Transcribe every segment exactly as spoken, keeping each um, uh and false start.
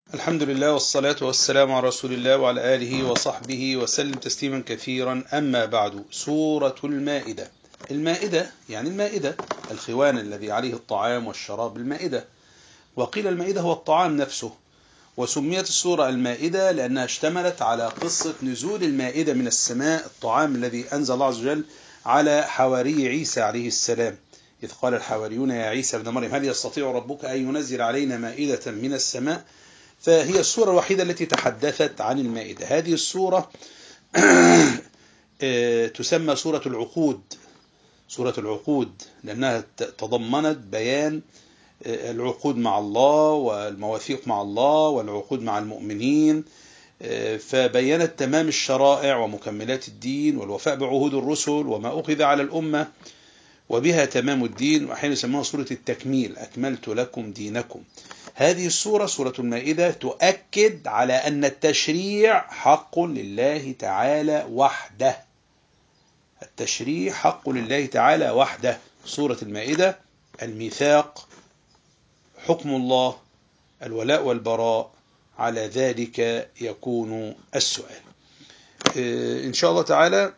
الحمد لله والصلاة والسلام على رسول الله وعلى آله وصحبه وسلم تسليما كثيرا. أما بعد، سورة المائدة. المائدة يعني المائدة، الخوان الذي عليه الطعام والشراب، المائدة. وقيل المائدة هو الطعام نفسه. وسميت السورة المائدة لأنها اشتملت على قصة نزول المائدة من السماء، الطعام الذي أنزل الله عز وجل على حواري عيسى عليه السلام، إذ قال الحواريون يا عيسى ابن مريم هل يستطيع ربك أن ينزل علينا مائدة من السماء؟ فهي السورة الوحيدة التي تحدثت عن المائدة. هذه السورة تسمى سورة العقود، سورة العقود لأنها تضمنت بيان العقود مع الله والمواثيق مع الله والعقود مع المؤمنين، فبينت تمام الشرائع ومكملات الدين والوفاء بعهود الرسل وما أخذ على الأمة، وبها تمام الدين. وحين يسموها سورة التكميل، أكملت لكم دينكم. هذه السورة سورة المائدة تؤكد على أن التشريع حق لله تعالى وحده، التشريع حق لله تعالى وحده. سورة المائدة الميثاق، حكم الله، الولاء والبراء، على ذلك يكون السؤال. إن شاء الله تعالى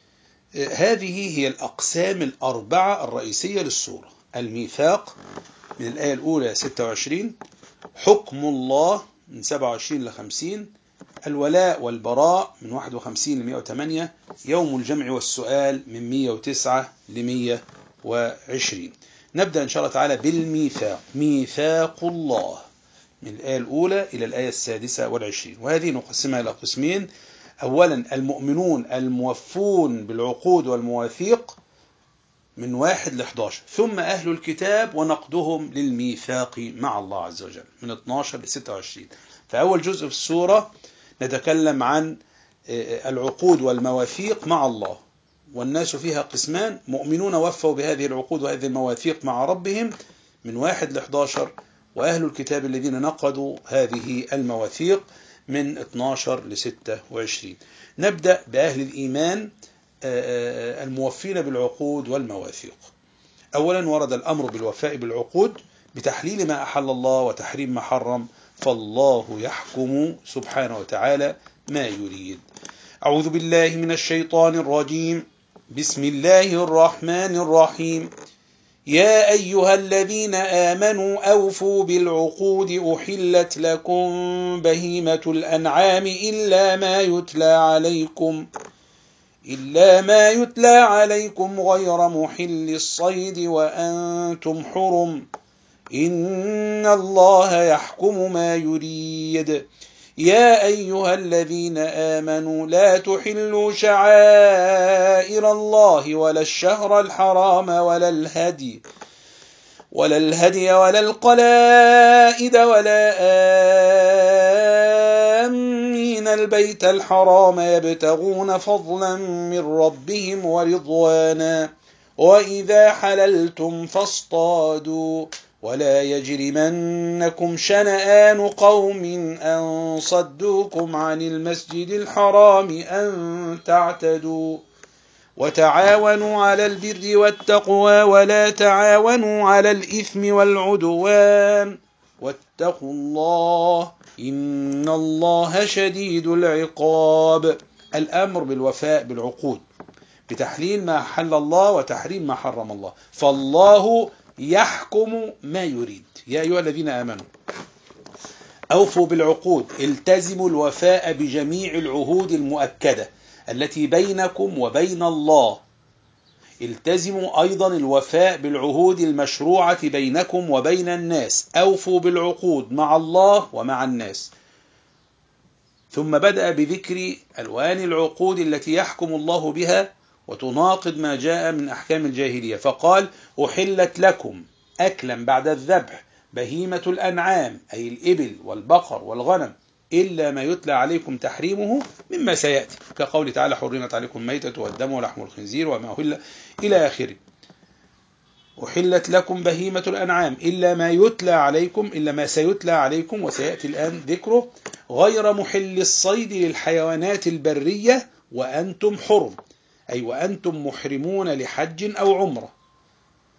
هذه هي الأقسام الأربعة الرئيسية للسورة. الميثاق من الآية الأولى ستة وعشرين، حكم الله من سبعة وعشرين إلى خمسين، الولاء والبراء من واحد وخمسين ل مئة وثمانية، يوم الجمع والسؤال من مئة وتسعة ل مئة وعشرين. نبدأ إن شاء الله تعالى بالميثاق. ميثاق الله من الآية الأولى إلى الآية السادسة والعشرين، وهذه نقسمها إلى قسمين. أولا المؤمنون الموفون بالعقود والمواثيق من واحد ل إحدى عشر، ثم أهل الكتاب ونقدهم للميثاق مع الله عز وجل من اثني عشر ل ستة وعشرين. فأول جزء في السورة نتكلم عن العقود والمواثيق مع الله، والناس فيها قسمان: مؤمنون وفوا بهذه العقود وهذه المواثيق مع ربهم من واحد ل إحدى عشر، وأهل الكتاب الذين نقضوا هذه المواثيق من اثني عشر ل ستة وعشرين. نبدأ بأهل الإيمان الموفين بالعقود والمواثيق. أولا ورد الأمر بالوفاء بالعقود بتحليل ما أحل الله وتحريم ما حرم، فالله يحكم سبحانه وتعالى ما يريد. أعوذ بالله من الشيطان الرجيم، بسم الله الرحمن الرحيم. يا أيها الذين آمنوا أوفوا بالعقود أحلت لكم بهيمة الأنعام إلا ما يتلى عليكم إلا ما يتلى عليكم غير محل الصيد وأنتم حرم، إن الله يحكم ما يريد. يا أيها الذين آمنوا لا تحلوا شعائر الله ولا الشهر الحرام ولا الهدي ولا الهدي ولا القلائد ولا آمين البيت الحرام يبتغون فضلا من ربهم ورضوانا، وإذا حللتم فاصطادوا، ولا يجرمنكم شنآن قوم أن صدوكم عن المسجد الحرام أن تعتدوا، وتعاونوا على البر والتقوى ولا تعاونوا على الإثم والعدوان، واتقوا الله إن الله شديد العقاب. الأمر بالوفاء بالعقود بتحليل ما حل الله وتحريم ما حرم الله، فالله يحكم ما يريد. يا أيها الذين آمنوا أوفوا بالعقود، التزموا الوفاء بجميع العهود المؤكدة التي بينكم وبين الله. التزموا أيضا الوفاء بالعهود المشروعة بينكم وبين الناس. أوفوا بالعقود مع الله ومع الناس. ثم بدأ بذكر ألوان العقود التي يحكم الله بها وتناقض ما جاء من أحكام الجاهلية، فقال أحلت لكم أكلا بعد الذبح بهيمة الأنعام، أي الإبل والبقر والغنم، إلا ما يتلى عليكم تحريمه مما سيأتي، كقول تعالى حرمت عليكم ميتة والدم ولحم الخنزير وما أهل إلى آخره. أحلت لكم بهيمة الأنعام إلا ما يتلى عليكم، إلا ما سيتلى عليكم وسيأتي الآن ذكره، غير محل الصيد للحيوانات البرية وأنتم حرم، أي وأنتم محرمون لحج أو عمرة.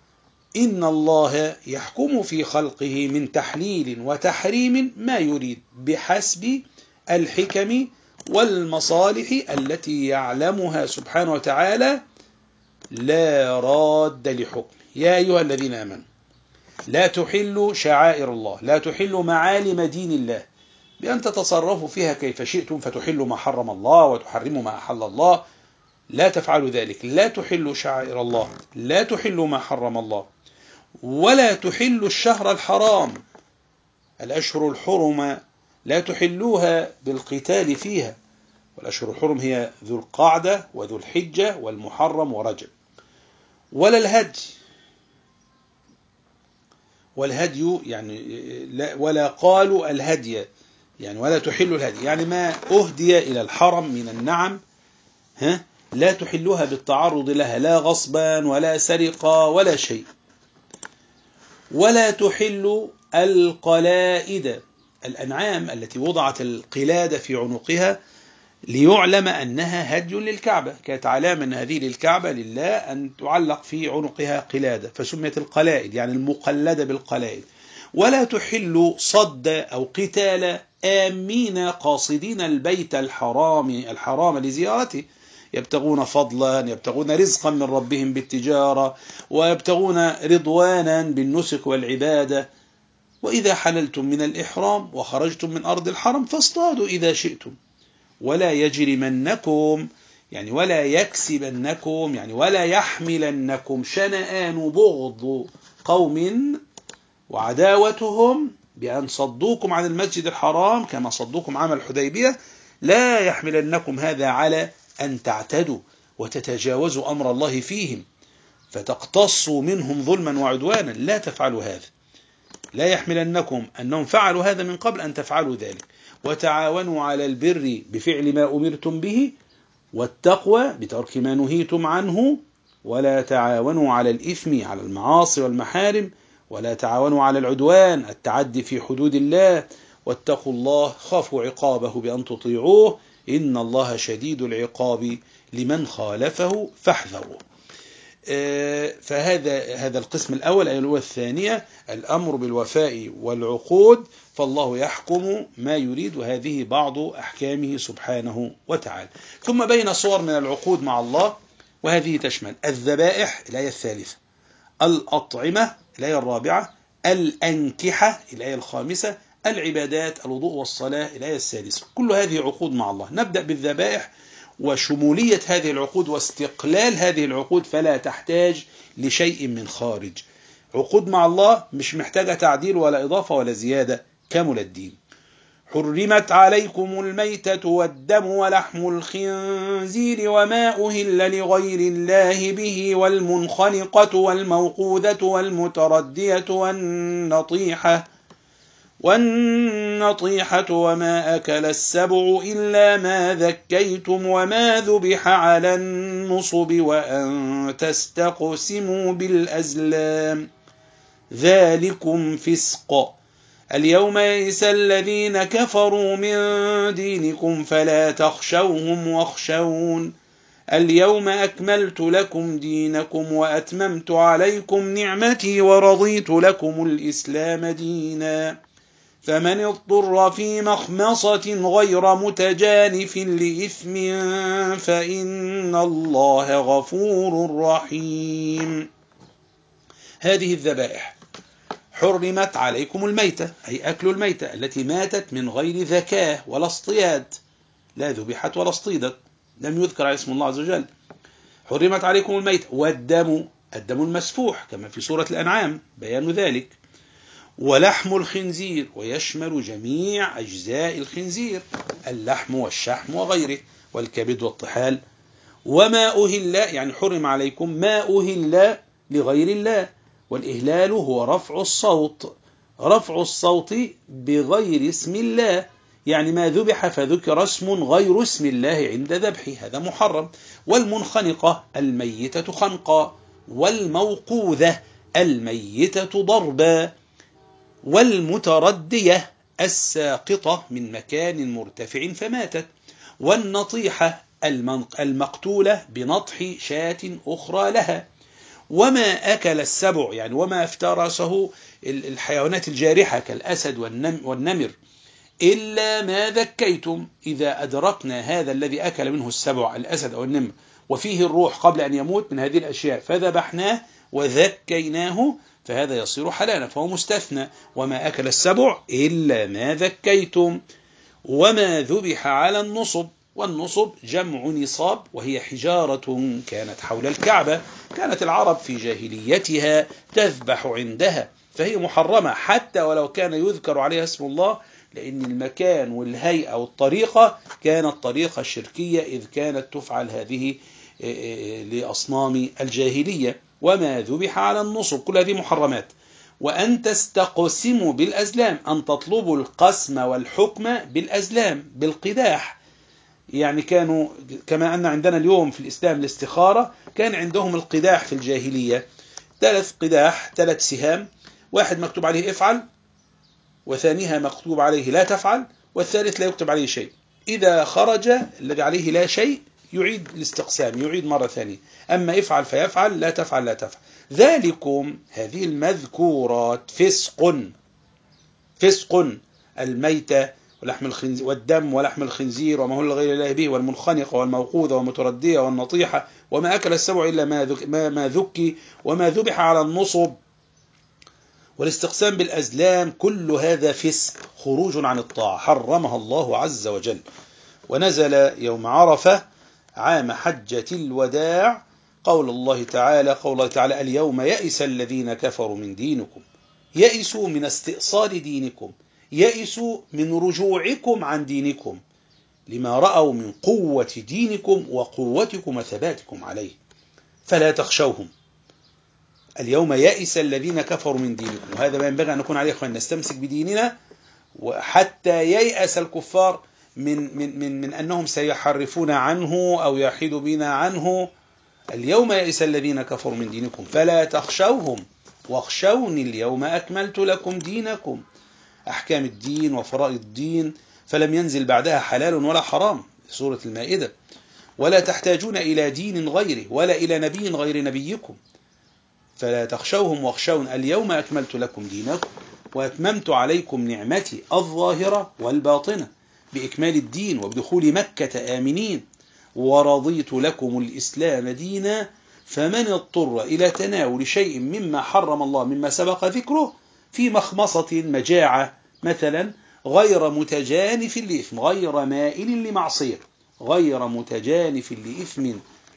إن الله يحكم في خلقه من تحليل وتحريم ما يريد بحسب الحكم والمصالح التي يعلمها سبحانه وتعالى لا راد لحكم. يا أيها الذين آمنوا لا تحلوا شعائر الله، لا تحلوا معالم دين الله بأن تتصرفوا فيها كيف شئتم فتحلوا ما حرم الله وتحرموا ما أحل الله. لا تفعلوا ذلك، لا تحلوا شعائر الله، لا تحلوا ما حرم الله، ولا تحلوا الشهر الحرام، الأشهر الحرم لا تحلوها بالقتال فيها، والأشهر الحرم هي ذو القعدة وذو الحجة والمحرم ورجب. ولا الهدي، والهدي يعني لا، ولا قالوا الهدي يعني ولا تحلوا الهدي يعني ما أهدي إلى الحرم من النعم ها لا تحلوها بالتعرض لها، لا غصبا ولا سرقة ولا شيء. ولا تحل القلائد، الأنعام التي وضعت القلادة في عنقها ليعلم أنها هدي للكعبة، كانت علامة أن هذه للكعبة لله أن تعلق في عنقها قلادة فسميت القلائد يعني المقلدة بالقلائد. ولا تحل صد أو قتال آمين قاصدين البيت الحرام الحرام لزيارته، يبتغون فضلا يبتغون رزقا من ربهم بالتجارة ويبتغون رضوانا بالنسك والعبادة. وإذا حللتم من الإحرام وخرجتم من أرض الحرم فاصطادوا إذا شئتم ولا يجرمنكم يعني ولا يكسبنكم يعني ولا يحملنكم شنآن بغض قوم وعداوتهم بأن صدوكم عن المسجد الحرام كما صدوكم عام الحديبية، لا يحملنكم هذا على أن تعتدوا وتتجاوزوا أمر الله فيهم فتقتصوا منهم ظلما وعدوانا، لا تفعلوا هذا. لا يحملنكم أنهم فعلوا هذا من قبل أن تفعلوا ذلك. وتعاونوا على البر بفعل ما أمرتم به والتقوى بترك ما نهيتم عنه، ولا تعاونوا على الإثم على المعاصي والمحارم، ولا تعاونوا على العدوان التعدي في حدود الله، واتقوا الله خافوا عقابه بأن تطيعوه إن الله شديد العقاب لمن خالفه فاحذروه. فهذا هذا القسم الأول أي الأولى الثانية الأمر بالوفاء والعقود، فالله يحكم ما يريد وهذه بعض أحكامه سبحانه وتعالى. ثم بين صور من العقود مع الله وهذه تشمل الذبائح الآية الثالثة، الأطعمة الآية الرابعة، الأنكحة الآية الخامسة، العبادات الوضوء والصلاة الآية السادسة. كل هذه عقود مع الله. نبدأ بالذبائح وشمولية هذه العقود واستقلال هذه العقود فلا تحتاج لشيء من خارج. عقود مع الله مش محتاجة تعديل ولا إضافة ولا زيادة، كامل الدين. حرمت عليكم الميتة والدم ولحم الخنزير وما أهل لغير الله به والمنخنقة والموقوذة والمتردية والنطيحة والنطيحة وما أكل السبع إلا ما ذكيتم وما ذبح على النصب وأن تستقسموا بالأزلام ذلكم فسق. اليوم يئس الذين كفروا من دينكم فلا تخشوهم واخشون اليوم أكملت لكم دينكم وأتممت عليكم نعمتي ورضيت لكم الإسلام دينا فمن اضطر في مخمصة غير متجانف لإثم فإن الله غفور رحيم. هذه الذبائح حرمت عليكم الميتة أي أكل الميتة التي ماتت من غير ذكاة ولا اصطياد، لا ذبحت ولا اصطيدت، لم يذكر اسم الله عز وجل. حرمت عليكم الميتة والدم، الدم المسفوح كما في سورة الأنعام بيان ذلك، ولحم الخنزير ويشمل جميع أجزاء الخنزير اللحم والشحم وغيره والكبد والطحال. وما أهل يعني حرم عليكم ما أهل لغير الله، والإهلال هو رفع الصوت رفع الصوت بغير اسم الله، يعني ما ذبح فذكر اسم غير اسم الله عند ذبحه هذا محرم. والمنخنقة الميتة خنقا، والموقوذة الميتة ضربا، والمتردية الساقطة من مكان مرتفع فماتت، والنطيحة المقتولة بنطح شاة أخرى لها، وما أكل السبع يعني وما افترسه الحيوانات الجارحة كالأسد والنمر إلا ما ذكيتم، إذا أدركنا هذا الذي أكل منه السبع الأسد أو النمر وفيه الروح قبل أن يموت من هذه الأشياء فذبحناه وذكيناه فهذا يصير حلالا، فهو مستثنى. وما أكل السبع إلا ما ذكيتم وما ذبح على النصب، والنصب جمع نصاب وهي حجارة كانت حول الكعبة، كانت العرب في جاهليتها تذبح عندها، فهي محرمة حتى ولو كان يذكر عليها اسم الله، لأن المكان والهيئة والطريقة كانت طريقة شركية إذ كانت تفعل هذه لأصنام الجاهلية. وما ذبح على النصب كل هذه محرمات. وأن تستقسموا بالأزلام، أن تطلبوا القسم والحكم بالأزلام بالقداح، يعني كانوا كما أن عندنا اليوم في الإسلام الاستخارة، كان عندهم القداح في الجاهلية ثلاث قداح، ثلاث سهام، واحد مكتوب عليه افعل، وثانيها مكتوب عليه لا تفعل، والثالث لا يكتب عليه شيء. إذا خرج الذي عليه لا شيء يعيد الاستقسام، يعيد مرة ثانية، أما افعل فيفعل، لا تفعل لا تفعل. ذلكم هذه المذكورات فسق، فسق الميتة ولحم الخنزير والدم ولحم الخنزير وما هو غير الله به والمنخنقة والموقوذة والمتردية والنطيحة وما أكل السبع إلا ما, ذك ما, ما ذكي وما ذبح على النصب والاستقسام بالأزلام، كل هذا فسق خروج عن الطاعة حرمها الله عز وجل. ونزل يوم عرفة عام حجة الوداع قول الله تعالى قول الله تعالى اليوم يئس الذين كفروا من دينكم، يئسوا من استئصال دينكم، يئسوا من رجوعكم عن دينكم لما رأوا من قوة دينكم وقوتكم وثباتكم عليه فلا تخشوهم. اليوم يئس الذين كفروا من دينكم، وهذا ما ينبغي أن نكون عليه أخوان، نستمسك بديننا وحتى ييأس الكفار من, من, من, من أنهم سيحرفون عنه أو يحيدوا بنا عنه. اليوم يئس الذين كفروا من دينكم فلا تخشوهم واخشوني اليوم أكملت لكم دينكم، أحكام الدين وفرائض الدين، فلم ينزل بعدها حلال ولا حرام، سورة المائدة. ولا تحتاجون إلى دين غيره ولا إلى نبي غير نبيكم، فلا تخشوهم واخشون اليوم أكملت لكم دينكم وأتممت عليكم نعمتي الظاهرة والباطنة بإكمال الدين وبدخول مكة آمنين ورضيت لكم الإسلام دينا، فمن اضطر إلى تناول شيء مما حرم الله مما سبق ذكره في مخمصة مجاعة مثلا غير متجانف لإثم غير مائل لمعصية غير متجانف لإثم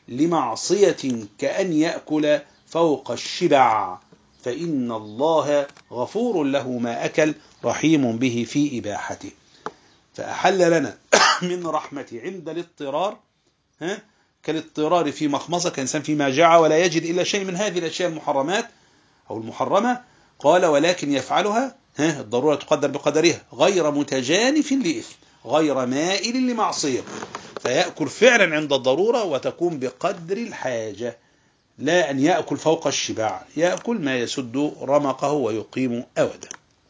لمعصية كأن يأكل فوق الشبع فإن الله غفور له ما أكل رحيم به في إباحته. فأحل لنا من رحمته عند الاضطرار ها كالاضطرار في مخمصة كإنسان في مجاعة ولا يجد إلا شيء من هذه الأشياء المحرمات أو المحرمة، قال ولكن يفعلها ها الضرورة تقدر بقدرها غير متجانف لإثم غير مائل لمعصية، فيأكل فعلا عند الضرورة وتكون بقدر الحاجة، لا أن يأكل فوق الشبع، يأكل ما يسد رمقه ويقيم أوده.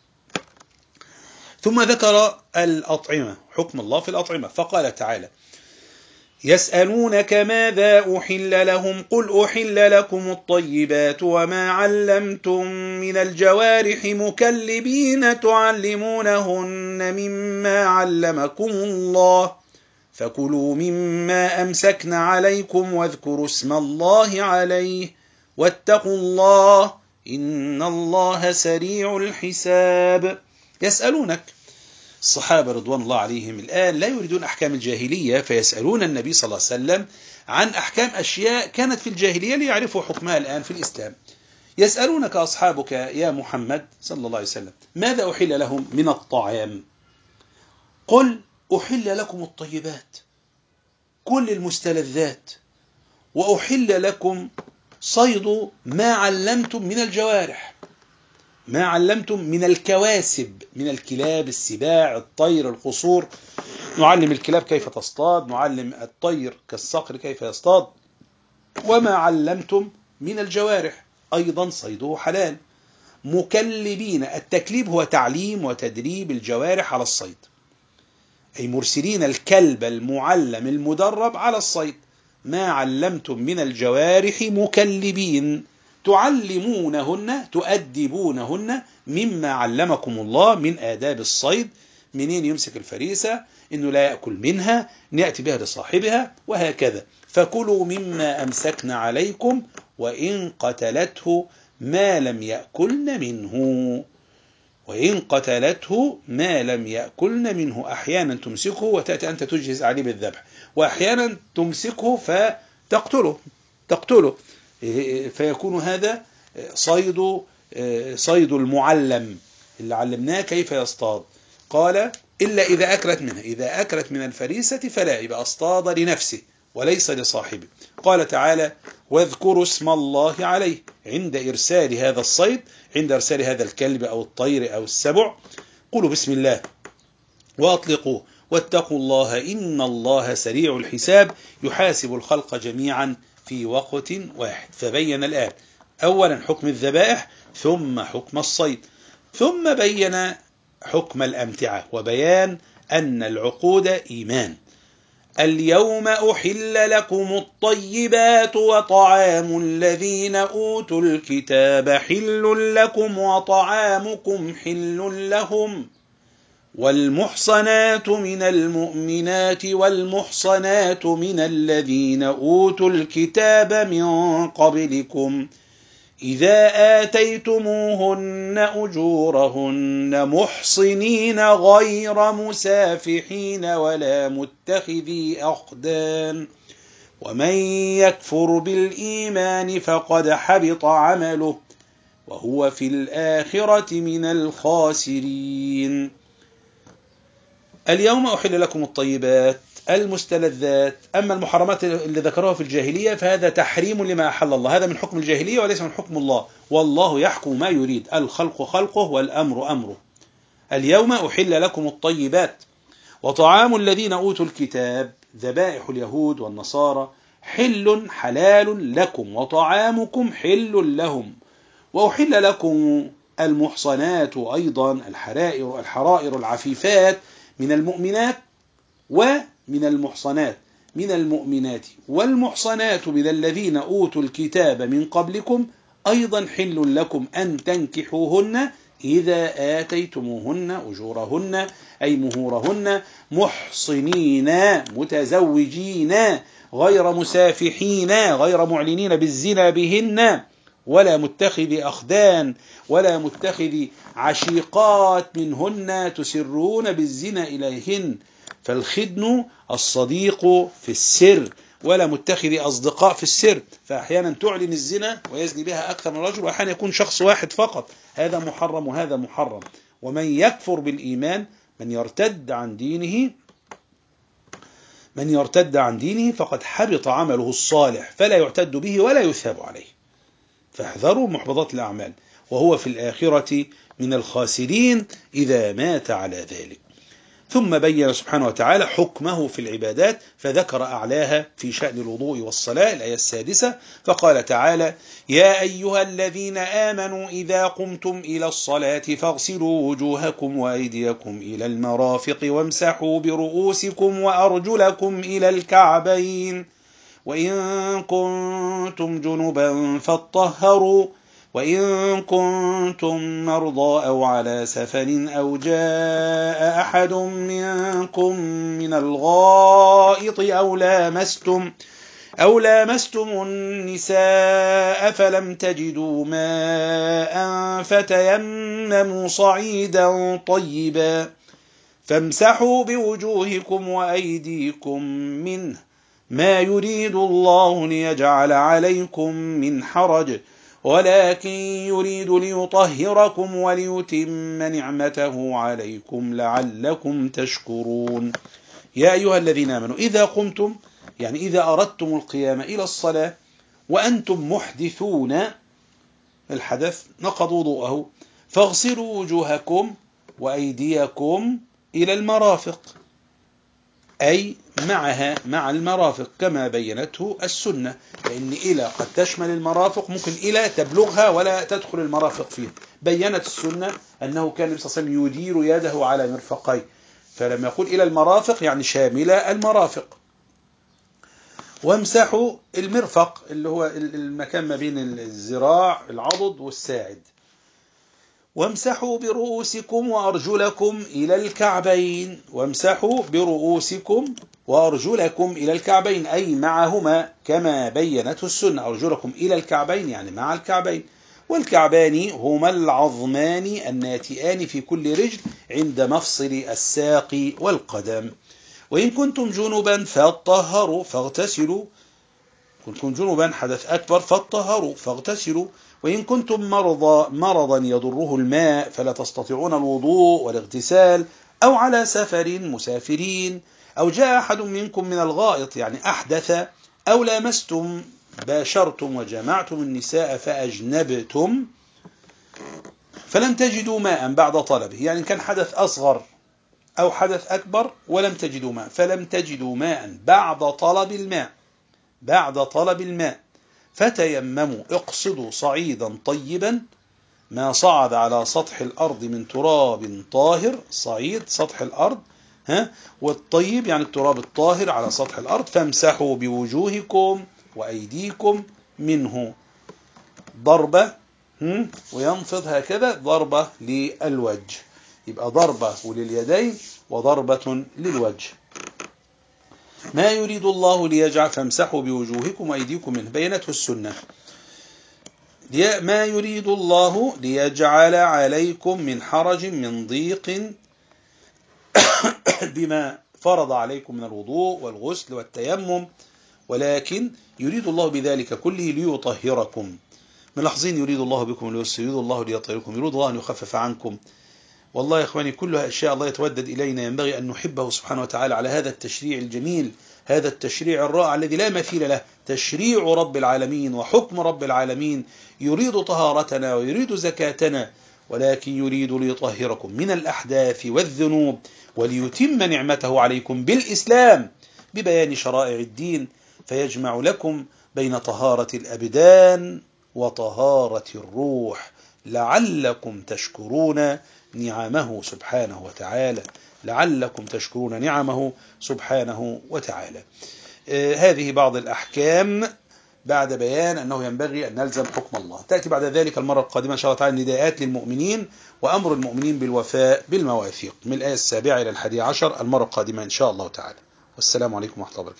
ثم ذكر الأطعمة، حكم الله في الأطعمة، فقال تعالى يسألونك ماذا أحل لهم قل أحل لكم الطيبات وما علمتم من الجوارح مكلبين تعلمونهن مما علمكم الله فكلوا مما أمسكن عليكم واذكروا اسم الله عليه واتقوا الله إن الله سريع الحساب. يسألونك الصحابة رضوان الله عليهم الآن لا يريدون أحكام الجاهلية، فيسألون النبي صلى الله عليه وسلم عن أحكام أشياء كانت في الجاهلية ليعرفوا حكمها الآن في الإسلام. يسألونك أصحابك يا محمد صلى الله عليه وسلم ماذا أحل لهم من الطعام؟ قل أحل لكم الطيبات كل المستلذات وأحل لكم صيد ما علمتم من الجوارح، ما علمتم من الكواسب من الكلاب السباع الطير القصور، نعلم الكلاب كيف تصطاد، نعلم الطير كالصقر كيف يصطاد، وما علمتم من الجوارح أيضا صيده حلال. مكلبين، التكليب هو تعليم وتدريب الجوارح على الصيد، أي مرسلين الكلب المعلم المدرب على الصيد. ما علمتم من الجوارح مكلبين تعلمونهن تؤدبونهن مما علمكم الله من آداب الصيد. منين يمسك الفريسة؟ إنه لا يأكل منها، نأتي بها لصاحبها، وهكذا. فكلوا مما أمسكن عليكم وإن قتلته ما لم يأكلن منه وإن قتلته ما لم يأكلن منه. أحيانا تمسكه وتأتي أنت تجهز عليه بالذبح، وأحيانا تمسكه فتقتله تقتله فيكون هذا صيد صيد المعلم اللي علمناه كيف يصطاد. قال إلا إذا أكلت منها، إذا أكلت من الفريسة فلا، يبقى اصطاد لنفسه وليس لصاحبه. قال تعالى واذكروا اسم الله عليه عند إرسال هذا الصيد، عند إرسال هذا الكلب أو الطير أو السبع، قولوا بسم الله وأطلقوه واتقوا الله إن الله سريع الحساب يحاسب الخلق جميعا في وقت واحد. فبين الآن أولا حكم الذبائح، ثم حكم الصيد، ثم بين حكم الأمتعة، وبيان أن العقود إيمان. اليوم أحل لكم الطيبات وطعام الذين أوتوا الكتاب حل لكم وطعامكم حل لهم، والمحصنات من المؤمنات والمحصنات من الذين أوتوا الكتاب من قبلكم إذا آتيتموهن أجورهن محصنين غير مسافحين ولا متخذي أخدان، ومن يكفر بالإيمان فقد حبط عمله وهو في الآخرة من الخاسرين. اليوم أحل لكم الطيبات المستلذات. أما المحرمات اللي ذكروها في الجاهلية فهذا تحريم لما أحل الله، هذا من حكم الجاهلية وليس من حكم الله، والله يحكم ما يريد، الخلق خلقه والأمر أمره. اليوم أحل لكم الطيبات وطعام الذين أوتوا الكتاب، ذبائح اليهود والنصارى، حل حلال لكم وطعامكم حل لهم، وأحل لكم المحصنات أيضا الحرائر الحرائر العفيفات من المؤمنات ومن المحصنات من المؤمنات والمحصنات من الذين أوتوا الكتاب من قبلكم أيضا حل لكم أن تنكحوهن إذا آتيتموهن أجورهن أي مهورهن محصنين متزوجين غير مسافحين غير معلنين بالزنا بهن ولا متخذ أخدان ولا متخذ عشيقات منهن تسرون بالزنا إليهن، فالخدن الصديق في السر، ولا متخذ أصدقاء في السر، فأحيانا تعلن الزنا ويزني بها أكثر من رجل، وأحيانا يكون شخص واحد فقط، هذا محرم وهذا محرم. ومن يكفر بالإيمان من يرتد عن دينه من يرتد عن دينه فقد حبط عمله الصالح فلا يعتد به ولا يثاب عليه، فاحذروا محبطات الأعمال، وهو في الآخرة من الخاسرين إذا مات على ذلك. ثم بين سبحانه وتعالى حكمه في العبادات فذكر أعلاها في شأن الوضوء والصلاة، الآية السادسة، فقال تعالى يا أيها الذين آمنوا إذا قمتم إلى الصلاة فاغسلوا وجوهكم وأيديكم إلى المرافق وامسحوا برؤوسكم وأرجلكم إلى الكعبين وإن كنتم جنبا فاطهروا وإن كنتم مرضى أو على سفر أو جاء أحد منكم من الغائط أو لامستم أو لامستم النساء فلم تجدوا ماء فتيمموا صعيدا طيبا فامسحوا بوجوهكم وأيديكم منه ما يريد الله ليجعل عليكم من حرج ولكن يريد ليطهركم وليتم نعمته عليكم لعلكم تشكرون. يا أيها الذين آمنوا إذا قمتم، يعني إذا أردتم القيام إلى الصلاة وأنتم محدثون، الحدث نقض وضوءه، فاغسلوا وجوهكم وأيديكم إلى المرافق، أي معها مع المرافق كما بينته السنة، لأن إلى قد تشمل المرافق، ممكن إلى تبلغها ولا تدخل المرافق فيه. بينت السنة أنه كان النبي صلى الله عليه وسلم يدير يده على مرفقيه، فلما يقول إلى المرافق يعني شاملة المرافق. وامسحوا المرفق اللي هو المكان ما بين الذراع العضد والساعد. وامسحوا برؤوسكم وأرجلكم إلى الكعبين. وامسحوا برؤوسكم وأرجلكم إلى الكعبين أي معهما كما بينته السنة. أرجلكم إلى الكعبين يعني مع الكعبين. والكعبان هما العظمان الناتئان في كل رجل عند مفصل الساق والقدم. وإن كنتم جنبا فاطهروا فاغتسلوا. كنتم جنبا حدث أكبر فاطهروا فاغتسلوا. وإن كنتم مرضى مرضا يضره الماء فلا تستطيعون الوضوء والاغتسال، أو على سفر مسافرين، أو جاء أحد منكم من الغائط يعني أحدث، أو لامستم باشرتم وجمعتم النساء فأجنبتم فلم تجدوا ماء بعد طلبه، يعني كان حدث أصغر أو حدث أكبر ولم تجدوا ماء، فلم تجدوا ماء بعد طلب الماء بعد طلب الماء فتيمموا اقصدوا صعيدا طيبا ما صعد على سطح الأرض من تراب طاهر. صعيد سطح الأرض، ها، والطيب يعني التراب الطاهر على سطح الأرض. فامسحوا بوجوهكم وأيديكم منه. ضربة وينفض هكذا، ضربة للوجه، يبقى ضربة لليدين وضربة للوجه. ما يريد الله ليجعل فامسحوا بوجوهكم وأيديكم منه بينته السنة. ما يريد الله ليجعل عليكم من حرج من ضيق بما فرض عليكم من الوضوء والغسل والتيمم، ولكن يريد الله بذلك كله ليطهركم. ملاحظين يريد الله بكم اليسر، يريد الله ليطهركم، يريد الله أن يخفف عنكم. والله يا إخواني كلها أشياء الله يتودد إلينا، ينبغي أن نحبه سبحانه وتعالى على هذا التشريع الجميل، هذا التشريع الرائع الذي لا مثيل له، تشريع رب العالمين وحكم رب العالمين. يريد طهارتنا ويريد زكاتنا، ولكن يريد ليطهركم من الأحداث والذنوب وليتم نعمته عليكم بالإسلام ببيان شرائع الدين، فيجمع لكم بين طهارة الأبدان وطهارة الروح لعلكم تشكرون نعمه سبحانه وتعالى لعلكم تشكرون نعمه سبحانه وتعالى. آه هذه بعض الأحكام بعد بيان أنه ينبغي أن نلزم حكم الله. تأتي بعد ذلك المرة القادمة إن شاء الله تعالى نداءات للمؤمنين وأمر المؤمنين بالوفاء بالمواثيق من الآية السابعة إلى الحادية عشر المرة القادمة إن شاء الله تعالى. والسلام عليكم ورحمة الله وبركاته.